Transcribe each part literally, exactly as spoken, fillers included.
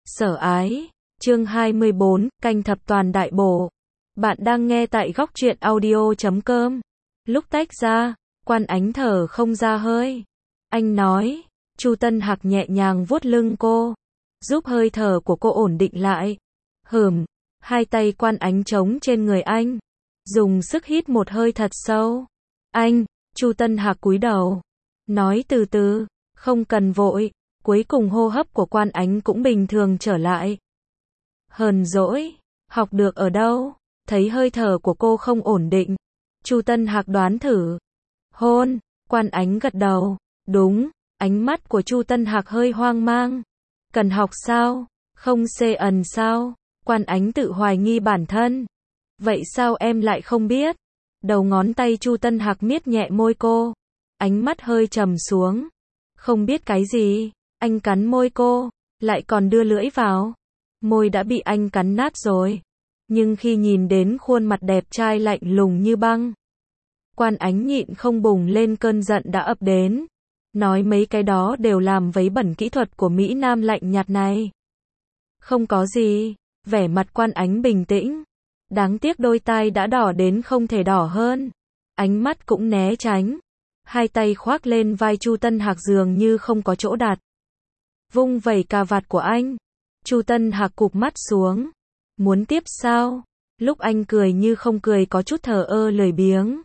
Sở ái, chương hai mươi bốn, canh thập toàn đại bổ. Bạn đang nghe tại góc truyện audio chấm com. Lúc tách ra, Quan Ánh thở không ra hơi. Anh nói, Chu Tân Hạc nhẹ nhàng vuốt lưng cô, giúp hơi thở của cô ổn định lại. Hừm, hai tay Quan Ánh trống trên người anh, dùng sức hít một hơi thật sâu. Anh, Chu Tân Hạc cúi đầu, nói từ từ, không cần vội. Cuối cùng hô hấp của Quan Ánh cũng bình thường trở lại. Hờn dỗi, học được ở đâu? Thấy hơi thở của cô không ổn định, Chu Tân Hạc đoán thử. Hôn, Quan Ánh gật đầu. Đúng, ánh mắt của Chu Tân Hạc hơi hoang mang. Cần học sao? Không xê ẩn sao? Quan Ánh tự hoài nghi bản thân. Vậy sao em lại không biết? Đầu ngón tay Chu Tân Hạc miết nhẹ môi cô. Ánh mắt hơi trầm xuống. Không biết cái gì? Anh cắn môi cô, lại còn đưa lưỡi vào. Môi đã bị anh cắn nát rồi. Nhưng khi nhìn đến khuôn mặt đẹp trai lạnh lùng như băng, Quan Ánh nhịn không bùng lên cơn giận đã ập đến. Nói mấy cái đó đều làm vấy bẩn kỹ thuật của Mỹ Nam lạnh nhạt này. Không có gì, vẻ mặt Quan Ánh bình tĩnh. Đáng tiếc đôi tai đã đỏ đến không thể đỏ hơn. Ánh mắt cũng né tránh. Hai tay khoác lên vai Chu Tân Hạc dường như không có chỗ đặt. Vung vẩy cà vạt của anh. Chu Tân Hạc cụp mắt xuống. Muốn tiếp sao? Lúc anh cười như không cười, có chút thờ ơ lười biếng.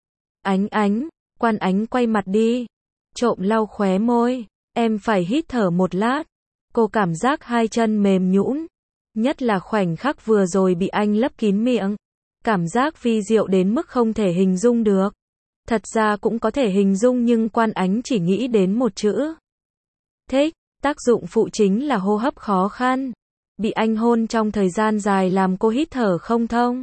Ánh Ánh, Quan Ánh quay mặt đi, trộm lau khóe môi. Em phải hít thở một lát. Cô cảm giác hai chân mềm nhũn, nhất là khoảnh khắc vừa rồi bị anh lấp kín miệng. Cảm giác vi diệu đến mức không thể hình dung được. Thật ra cũng có thể hình dung, nhưng Quan Ánh chỉ nghĩ đến một chữ. Thích. Tác dụng phụ chính là hô hấp khó khăn. Bị anh hôn trong thời gian dài làm cô hít thở không thông.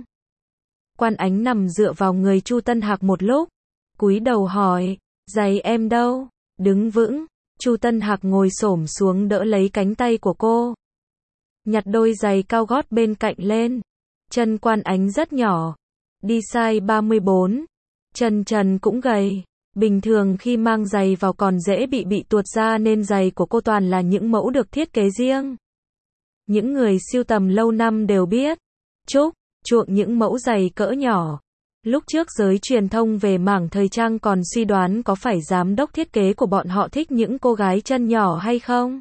Quan Ánh nằm dựa vào người Chu Tân Hạc một lúc, cúi đầu hỏi, giày em đâu? Đứng vững. Chu Tân Hạc ngồi xổm xuống đỡ lấy cánh tay của cô, nhặt đôi giày cao gót bên cạnh lên. Chân Quan Ánh rất nhỏ, đi size ba mươi bốn, chân trần cũng gầy. Bình thường khi mang giày vào còn dễ bị bị tuột ra, nên giày của cô toàn là những mẫu được thiết kế riêng. Những người sưu tầm lâu năm đều biết, Trúc chuộng những mẫu giày cỡ nhỏ. Lúc trước giới truyền thông về mảng thời trang còn suy đoán có phải giám đốc thiết kế của bọn họ thích những cô gái chân nhỏ hay không.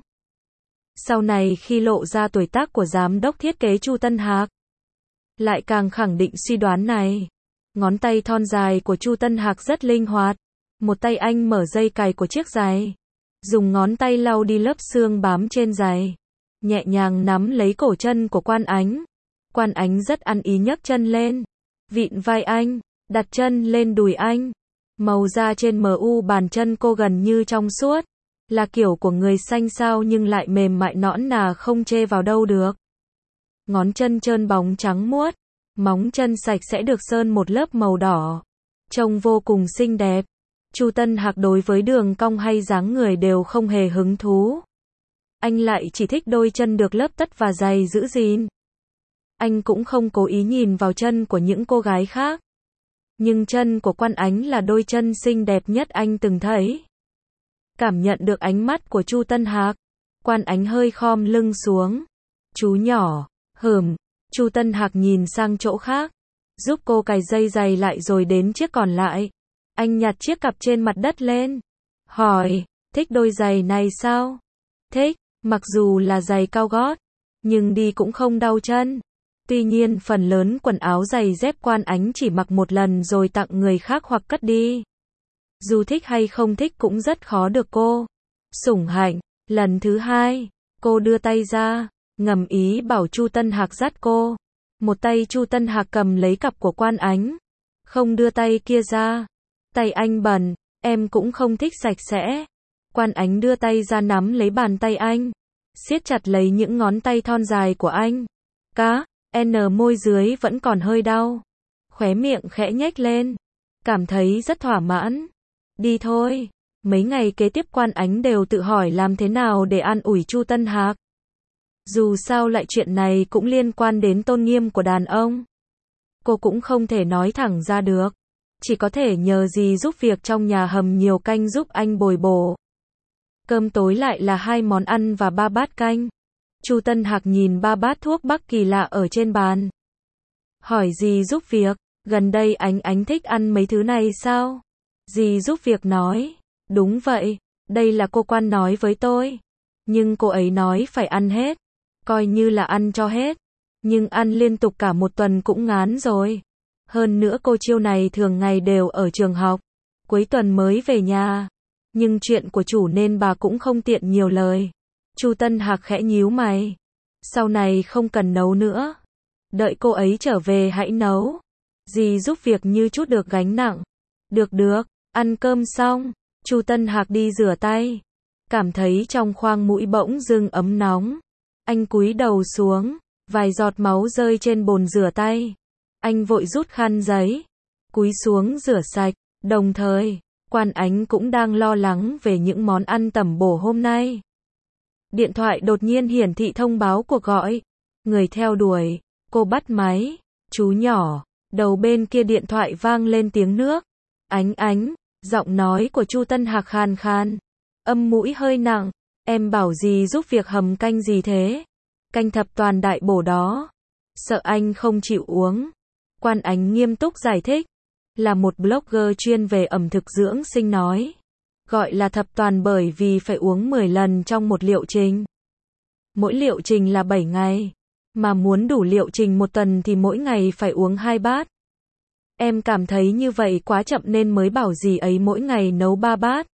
Sau này khi lộ ra tuổi tác của giám đốc thiết kế Chu Tân Hạc, lại càng khẳng định suy đoán này. Ngón tay thon dài của Chu Tân Hạc rất linh hoạt. Một tay anh mở dây cài của chiếc giày, dùng ngón tay lau đi lớp xương bám trên giày, nhẹ nhàng nắm lấy cổ chân của Quan Ánh. Quan Ánh rất ăn ý nhấc chân lên, vịn vai anh, đặt chân lên đùi anh. Màu da trên em u bàn chân cô gần như trong suốt, là kiểu của người xanh xao nhưng lại mềm mại nõn nà, không chê vào đâu được. Ngón chân trơn bóng trắng muốt, móng chân sạch sẽ được sơn một lớp màu đỏ, trông vô cùng xinh đẹp. Chu Tân Hạc đối với đường cong hay dáng người đều không hề hứng thú. Anh lại chỉ thích đôi chân được lấp tất và giày giữ gìn. Anh cũng không cố ý nhìn vào chân của những cô gái khác. Nhưng chân của Quan Ánh là đôi chân xinh đẹp nhất anh từng thấy. Cảm nhận được ánh mắt của Chu Tân Hạc, Quan Ánh hơi khom lưng xuống. Chú nhỏ, hừm. Chu Tân Hạc nhìn sang chỗ khác, giúp cô cài dây giày lại rồi đến chiếc còn lại. Anh nhặt chiếc cặp trên mặt đất lên, hỏi, thích đôi giày này sao? Thích, mặc dù là giày cao gót, nhưng đi cũng không đau chân. Tuy nhiên phần lớn quần áo giày dép Quan Ánh chỉ mặc một lần rồi tặng người khác hoặc cất đi. Dù thích hay không thích cũng rất khó được cô sủng hạnh. Lần thứ hai, cô đưa tay ra, ngầm ý bảo Chu Tân Hạc dắt cô. Một tay Chu Tân Hạc cầm lấy cặp của Quan Ánh, không đưa tay kia ra. Tay anh bẩn, em cũng không thích sạch sẽ. Quan Ánh đưa tay ra nắm lấy bàn tay anh, siết chặt lấy những ngón tay thon dài của anh. Cá, N môi dưới vẫn còn hơi đau. Khóe miệng khẽ nhếch lên, cảm thấy rất thỏa mãn. Đi thôi. Mấy ngày kế tiếp Quan Ánh đều tự hỏi làm thế nào để an ủi Chu Tân Hạc. Dù sao lại chuyện này cũng liên quan đến tôn nghiêm của đàn ông. Cô cũng không thể nói thẳng ra được. Chỉ có thể nhờ dì giúp việc trong nhà hầm nhiều canh giúp anh bồi bổ. Cơm tối lại là hai món ăn và ba bát canh. Chu Tân Hạc nhìn ba bát thuốc bắc kỳ lạ ở trên bàn. Hỏi dì giúp việc, gần đây ánh ánh thích ăn mấy thứ này sao? Dì giúp việc nói, đúng vậy, đây là cô quan nói với tôi. Nhưng cô ấy nói phải ăn hết, coi như là ăn cho hết. Nhưng ăn liên tục cả một tuần cũng ngán rồi. Hơn nữa cô chiêu này thường ngày đều ở trường học, cuối tuần mới về nhà. Nhưng chuyện của chủ nên bà cũng không tiện nhiều lời. Chu Tân Hạc khẽ nhíu mày. Sau này không cần nấu nữa. Đợi cô ấy trở về hãy nấu. Dì giúp việc như chút được gánh nặng. Được được, ăn cơm xong, Chu Tân Hạc đi rửa tay. Cảm thấy trong khoang mũi bỗng dưng ấm nóng. Anh cúi đầu xuống, vài giọt máu rơi trên bồn rửa tay. Anh vội rút khăn giấy, cúi xuống rửa sạch, đồng thời, Quan Ánh cũng đang lo lắng về những món ăn tẩm bổ hôm nay. Điện thoại đột nhiên hiển thị thông báo cuộc gọi. Người theo đuổi, cô bắt máy, chú nhỏ, đầu bên kia điện thoại vang lên tiếng nước. Ánh Ánh, giọng nói của Chu Tân Hạc khàn khàn, âm mũi hơi nặng, em bảo gì giúp việc hầm canh gì thế? Canh thập toàn đại bổ đó. Sợ anh không chịu uống. Quan Ánh nghiêm túc giải thích. Là một blogger chuyên về ẩm thực dưỡng sinh nói. Gọi là thập toàn bởi vì phải uống mười lần trong một liệu trình. Mỗi liệu trình là bảy ngày. Mà muốn đủ liệu trình một tuần thì mỗi ngày phải uống hai bát. Em cảm thấy như vậy quá chậm nên mới bảo dì ấy mỗi ngày nấu ba bát.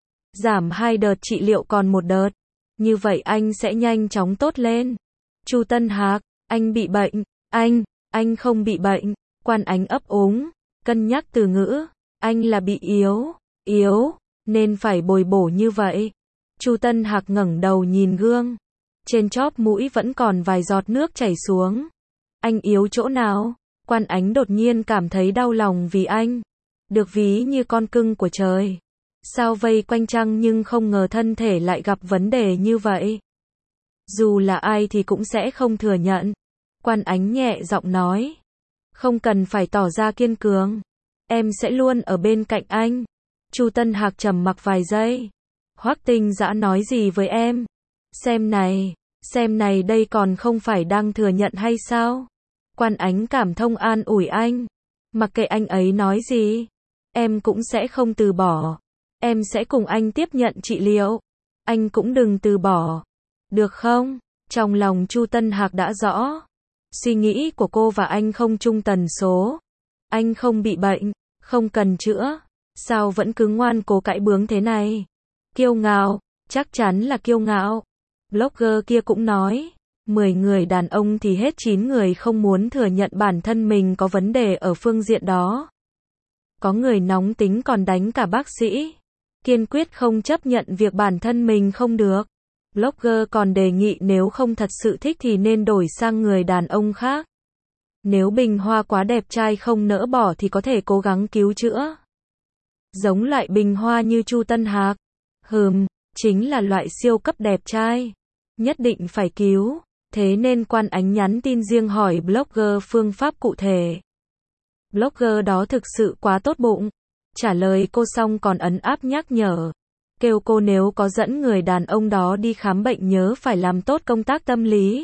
Giảm hai đợt trị liệu còn một đợt. Như vậy anh sẽ nhanh chóng tốt lên. Chu Tân Hạc, anh bị bệnh. Anh, anh không bị bệnh. Quan Ánh ấp úng, cân nhắc từ ngữ. Anh là bị yếu, yếu, nên phải bồi bổ như vậy. Chu Tân Hạc ngẩng đầu nhìn gương. Trên chóp mũi vẫn còn vài giọt nước chảy xuống. Anh yếu chỗ nào? Quan Ánh đột nhiên cảm thấy đau lòng vì anh. Được ví như con cưng của trời. Sao vây quanh trăng nhưng không ngờ thân thể lại gặp vấn đề như vậy. Dù là ai thì cũng sẽ không thừa nhận. Quan Ánh nhẹ giọng nói. Không cần phải tỏ ra kiên cường. Em sẽ luôn ở bên cạnh anh. Chu Tân Hạc trầm mặc vài giây. Hoắc Tinh Dã nói gì với em? Xem này, xem này đây còn không phải đang thừa nhận hay sao? Quan Ánh cảm thông an ủi anh. Mặc kệ anh ấy nói gì, em cũng sẽ không từ bỏ. Em sẽ cùng anh tiếp nhận trị liệu. Anh cũng đừng từ bỏ. Được không? Trong lòng Chu Tân Hạc đã rõ. Suy nghĩ của cô và anh không chung tần số. Anh không bị bệnh, không cần chữa. Sao vẫn cứ ngoan cố cãi bướng thế này? Kiêu ngạo, chắc chắn là kiêu ngạo. Blogger kia cũng nói, mười người đàn ông thì hết chín người không muốn thừa nhận bản thân mình có vấn đề ở phương diện đó. Có người nóng tính còn đánh cả bác sĩ. Kiên quyết không chấp nhận việc bản thân mình không được. Blogger còn đề nghị nếu không thật sự thích thì nên đổi sang người đàn ông khác. Nếu Bình Hoa quá đẹp trai không nỡ bỏ thì có thể cố gắng cứu chữa. Giống loại Bình Hoa như Chu Tân Hạc. Hừm, chính là loại siêu cấp đẹp trai. Nhất định phải cứu. Thế nên Quan Ánh nhắn tin riêng hỏi blogger phương pháp cụ thể. Blogger đó thực sự quá tốt bụng. Trả lời cô xong còn ấn áp nhắc nhở. Kêu cô nếu có dẫn người đàn ông đó đi khám bệnh nhớ phải làm tốt công tác tâm lý.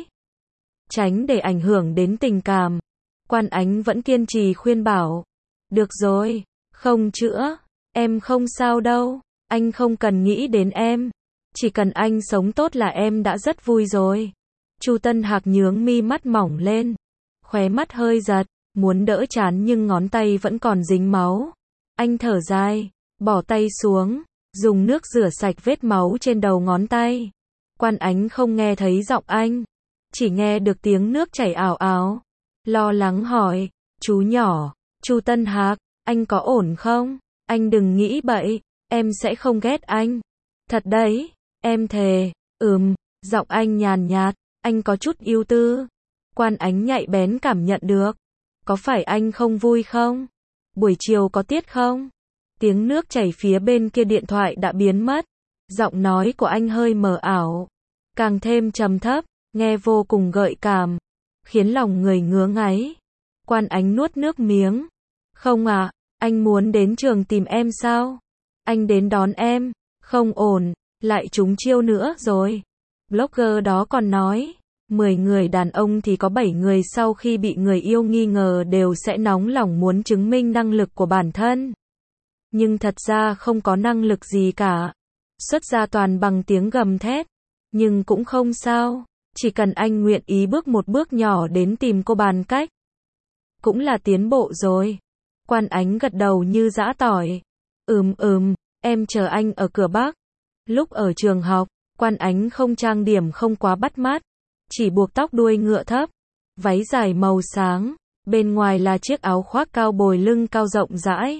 Tránh để ảnh hưởng đến tình cảm. Quan Ánh vẫn kiên trì khuyên bảo. Được rồi, không chữa. Em không sao đâu. Anh không cần nghĩ đến em. Chỉ cần anh sống tốt là em đã rất vui rồi. Chu Tân Hạc nhướng mi mắt mỏng lên. Khóe mắt hơi giật. Muốn đỡ chán nhưng ngón tay vẫn còn dính máu. Anh thở dài. Bỏ tay xuống. Dùng nước rửa sạch vết máu trên đầu ngón tay. Quan Ánh không nghe thấy giọng anh. Chỉ nghe được tiếng nước chảy ào ào. Lo lắng hỏi. Chú nhỏ. Chu Tân Hạc. Anh có ổn không? Anh đừng nghĩ bậy. Em sẽ không ghét anh. Thật đấy. Em thề. Ừm. Giọng anh nhàn nhạt. Anh có chút ưu tư. Quan Ánh nhạy bén cảm nhận được. Có phải anh không vui không? Buổi chiều có tiết không? Tiếng nước chảy phía bên kia điện thoại đã biến mất. Giọng nói của anh hơi mờ ảo. Càng thêm trầm thấp. Nghe vô cùng gợi cảm. Khiến lòng người ngứa ngáy. Quan Ánh nuốt nước miếng. Không à, anh muốn đến trường tìm em sao? Anh đến đón em. Không ổn, lại trúng chiêu nữa rồi. Blogger đó còn nói. mười người đàn ông thì có bảy người sau khi bị người yêu nghi ngờ đều sẽ nóng lòng muốn chứng minh năng lực của bản thân. Nhưng thật ra không có năng lực gì cả. Xuất ra toàn bằng tiếng gầm thét. Nhưng cũng không sao. Chỉ cần anh nguyện ý bước một bước nhỏ đến tìm cô bàn cách. Cũng là tiến bộ rồi. Quan Ánh gật đầu như giã tỏi. Ừm ừm, em chờ anh ở cửa Bắc. Lúc ở trường học, Quan Ánh không trang điểm không quá bắt mắt. Chỉ buộc tóc đuôi ngựa thấp. Váy dài màu sáng. Bên ngoài là chiếc áo khoác cao bồi lưng cao rộng rãi.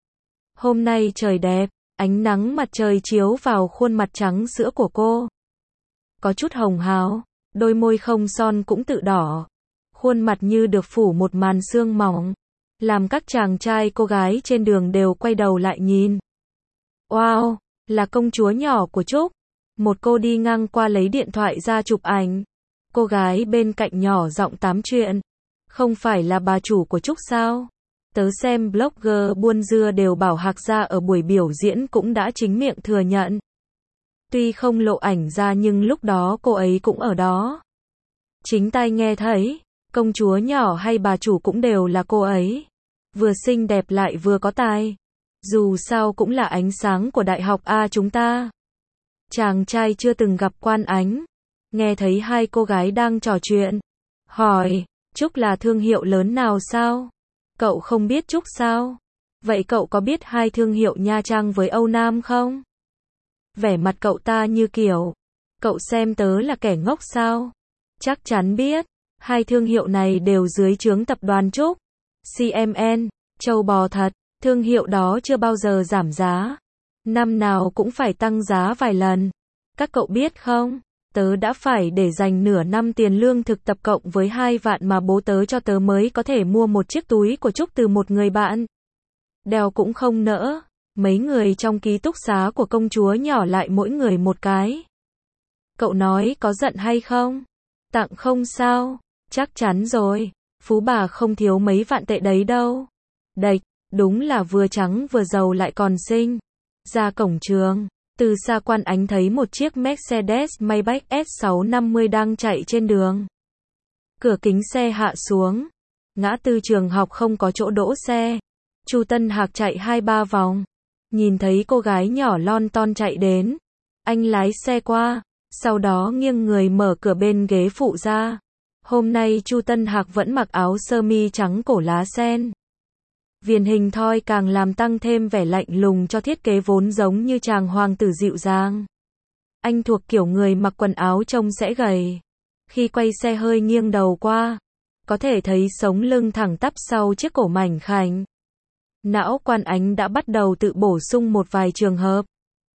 Hôm nay trời đẹp. Ánh nắng mặt trời chiếu vào khuôn mặt trắng sữa của cô. Có chút hồng hào. Đôi môi không son cũng tự đỏ. Khuôn mặt như được phủ một màn sương mỏng. Làm các chàng trai cô gái trên đường đều quay đầu lại nhìn. Wow, là công chúa nhỏ của Trúc. Một cô đi ngang qua lấy điện thoại ra chụp ảnh. Cô gái bên cạnh nhỏ giọng tám chuyện. Không phải là bà chủ của Trúc sao? Tớ xem blogger buôn dưa đều bảo Hạc Gia ở buổi biểu diễn cũng đã chính miệng thừa nhận. Tuy không lộ ảnh ra nhưng lúc đó cô ấy cũng ở đó. Chính tai nghe thấy, công chúa nhỏ hay bà chủ cũng đều là cô ấy. Vừa xinh đẹp lại vừa có tài. Dù sao cũng là ánh sáng của đại học A chúng ta. Chàng trai chưa từng gặp Quan Ánh. Nghe thấy hai cô gái đang trò chuyện. Hỏi, Trúc là thương hiệu lớn nào sao? Cậu không biết Trúc sao? Vậy cậu có biết hai thương hiệu Nha Trang với Âu Nam không? Vẻ mặt cậu ta như kiểu, cậu xem tớ là kẻ ngốc sao? Chắc chắn biết, hai thương hiệu này đều dưới trướng tập đoàn Trúc. xê em en, châu bò thật, thương hiệu đó chưa bao giờ giảm giá. Năm nào cũng phải tăng giá vài lần. Các cậu biết không, tớ đã phải để dành nửa năm tiền lương thực tập cộng với hai vạn mà bố tớ cho tớ mới có thể mua một chiếc túi của Trúc từ một người bạn. Đeo cũng không nỡ. Mấy người trong ký túc xá của công chúa nhỏ lại mỗi người một cái. Cậu nói có giận hay không? Tặng không sao? Chắc chắn rồi. Phú bà không thiếu mấy vạn tệ đấy đâu. Đệch, đúng là vừa trắng vừa giàu lại còn xinh. Ra cổng trường, từ xa Quan Ánh thấy một chiếc Mercedes Maybach S sáu năm mươi đang chạy trên đường. Cửa kính xe hạ xuống. Ngã tư trường học không có chỗ đỗ xe. Chu Tân Hạc chạy hai ba vòng. Nhìn thấy cô gái nhỏ lon ton chạy đến. Anh lái xe qua. Sau đó nghiêng người mở cửa bên ghế phụ ra. Hôm nay Chu Tân Hạc vẫn mặc áo sơ mi trắng cổ lá sen. Viền hình thoi càng làm tăng thêm vẻ lạnh lùng cho thiết kế vốn giống như chàng hoàng tử dịu dàng. Anh thuộc kiểu người mặc quần áo trông sẽ gầy. Khi quay xe hơi nghiêng đầu qua, có thể thấy sống lưng thẳng tắp sau chiếc cổ mảnh khảnh. Não Quan Ánh đã bắt đầu tự bổ sung một vài trường hợp.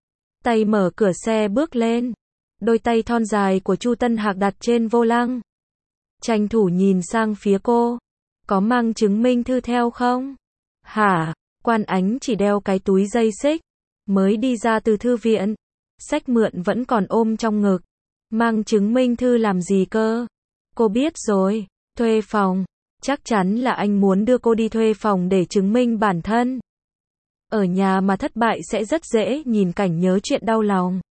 Tay mở cửa xe bước lên. Đôi tay thon dài của Chu Tân Hạc đặt trên vô lăng. Tranh thủ nhìn sang phía cô. Có mang chứng minh thư theo không? Hả? Quan Ánh chỉ đeo cái túi dây xích. Mới đi ra từ thư viện. Sách mượn vẫn còn ôm trong ngực. Mang chứng minh thư làm gì cơ? Cô biết rồi. Thuê phòng. Chắc chắn là anh muốn đưa cô đi thuê phòng để chứng minh bản thân. Ở nhà mà thất bại sẽ rất dễ nhìn cảnh nhớ chuyện đau lòng.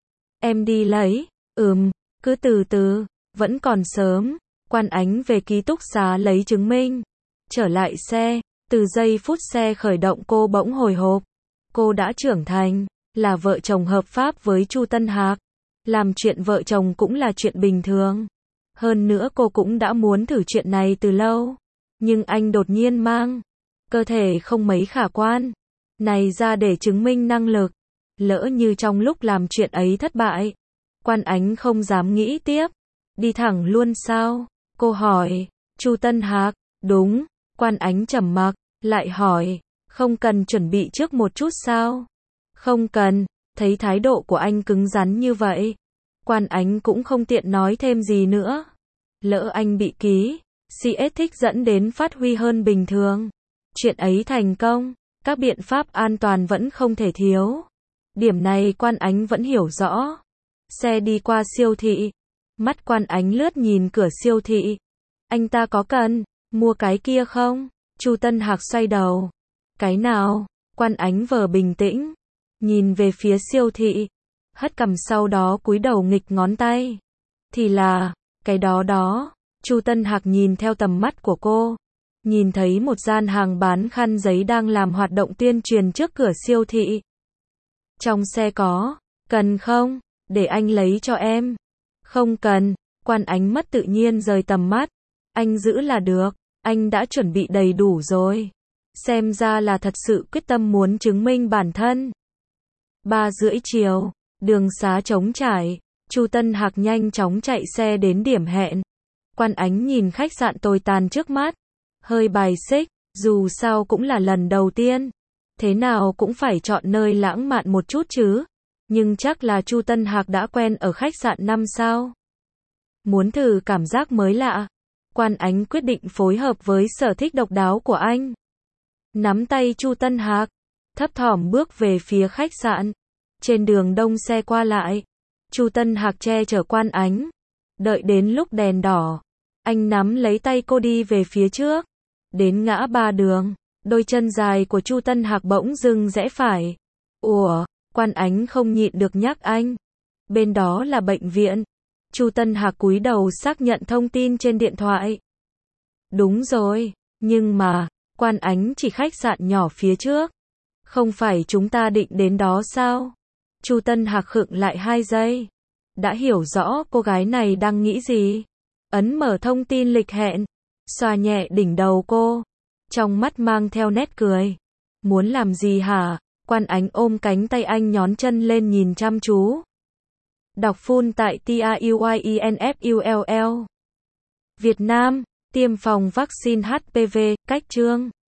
Em đi lấy. Ừm, cứ từ từ. Vẫn còn sớm. Quan Ánh về ký túc xá lấy chứng minh. Trở lại xe. Từ giây phút xe khởi động cô bỗng hồi hộp. Cô đã trưởng thành. Là vợ chồng hợp pháp với Chu Tân Hạc. Làm chuyện vợ chồng cũng là chuyện bình thường. Hơn nữa cô cũng đã muốn thử chuyện này từ lâu. Nhưng anh đột nhiên mang cơ thể không mấy khả quan này ra để chứng minh năng lực. Lỡ như trong lúc làm chuyện ấy thất bại. Quan Ánh không dám nghĩ tiếp. Đi thẳng luôn sao? Cô hỏi. Chu Tân Hạc. Đúng. Quan Ánh trầm mặc. Lại hỏi. Không cần chuẩn bị trước một chút sao? Không cần. Thấy thái độ của anh cứng rắn như vậy. Quan Ánh cũng không tiện nói thêm gì nữa. Lỡ anh bị ký xê ét thích dẫn đến phát huy hơn bình thường. Chuyện ấy thành công. Các biện pháp an toàn vẫn không thể thiếu. Điểm này Quan Ánh vẫn hiểu rõ. Xe đi qua siêu thị. Mắt Quan Ánh lướt nhìn cửa siêu thị. Anh ta có cần mua cái kia không? Chu Tân Hạc xoay đầu. Cái nào? Quan Ánh vờ bình tĩnh. Nhìn về phía siêu thị. Hất cằm sau đó cúi đầu nghịch ngón tay. Thì là, Cái đó đó. Chu Tân Hạc nhìn theo tầm mắt của cô. Nhìn thấy một gian hàng bán khăn giấy đang làm hoạt động tuyên truyền trước cửa siêu thị. Trong xe có. Cần không? Để anh lấy cho em. Không cần. Quan Ánh mất tự nhiên rời tầm mắt. Anh giữ là được. Anh đã chuẩn bị đầy đủ rồi. Xem ra là thật sự quyết tâm muốn chứng minh bản thân. Ba rưỡi chiều. Đường xá trống trải. Chu Tân Hạc nhanh chóng chạy xe đến điểm hẹn. Quan Ánh nhìn khách sạn tồi tàn trước mắt. Hơi bài xích. Dù sao cũng là lần đầu tiên. Thế nào cũng phải chọn nơi lãng mạn một chút chứ. Nhưng chắc là Chu Tân Hạc đã quen ở khách sạn năm sao. Muốn thử cảm giác mới lạ. Quan Ánh quyết định phối hợp với sở thích độc đáo của anh. Nắm tay Chu Tân Hạc. Thấp thỏm bước về phía khách sạn. Trên đường đông xe qua lại. Chu Tân Hạc che chở Quan Ánh. Đợi đến lúc đèn đỏ. Anh nắm lấy tay cô đi về phía trước. Đến ngã ba đường. Đôi chân dài của Chu Tân Hạc bỗng dưng rẽ phải. Ủa, Quan Ánh không nhịn được nhắc anh. Bên đó là bệnh viện. Chu Tân Hạc cúi đầu xác nhận thông tin trên điện thoại. Đúng rồi, nhưng mà, Quan Ánh chỉ khách sạn nhỏ phía trước. Không phải chúng ta định đến đó sao? Chu Tân Hạc khựng lại hai giây. Đã hiểu rõ cô gái này đang nghĩ gì. Ấn mở thông tin lịch hẹn. Xoa nhẹ đỉnh đầu cô. Trong mắt mang theo nét cười. Muốn làm gì hả? Quan Ánh ôm cánh tay anh nhón chân lên nhìn chăm chú. Đọc full tại T A U Y E N F U L L. Việt Nam, tiêm phòng vaccine H P V, cách chương.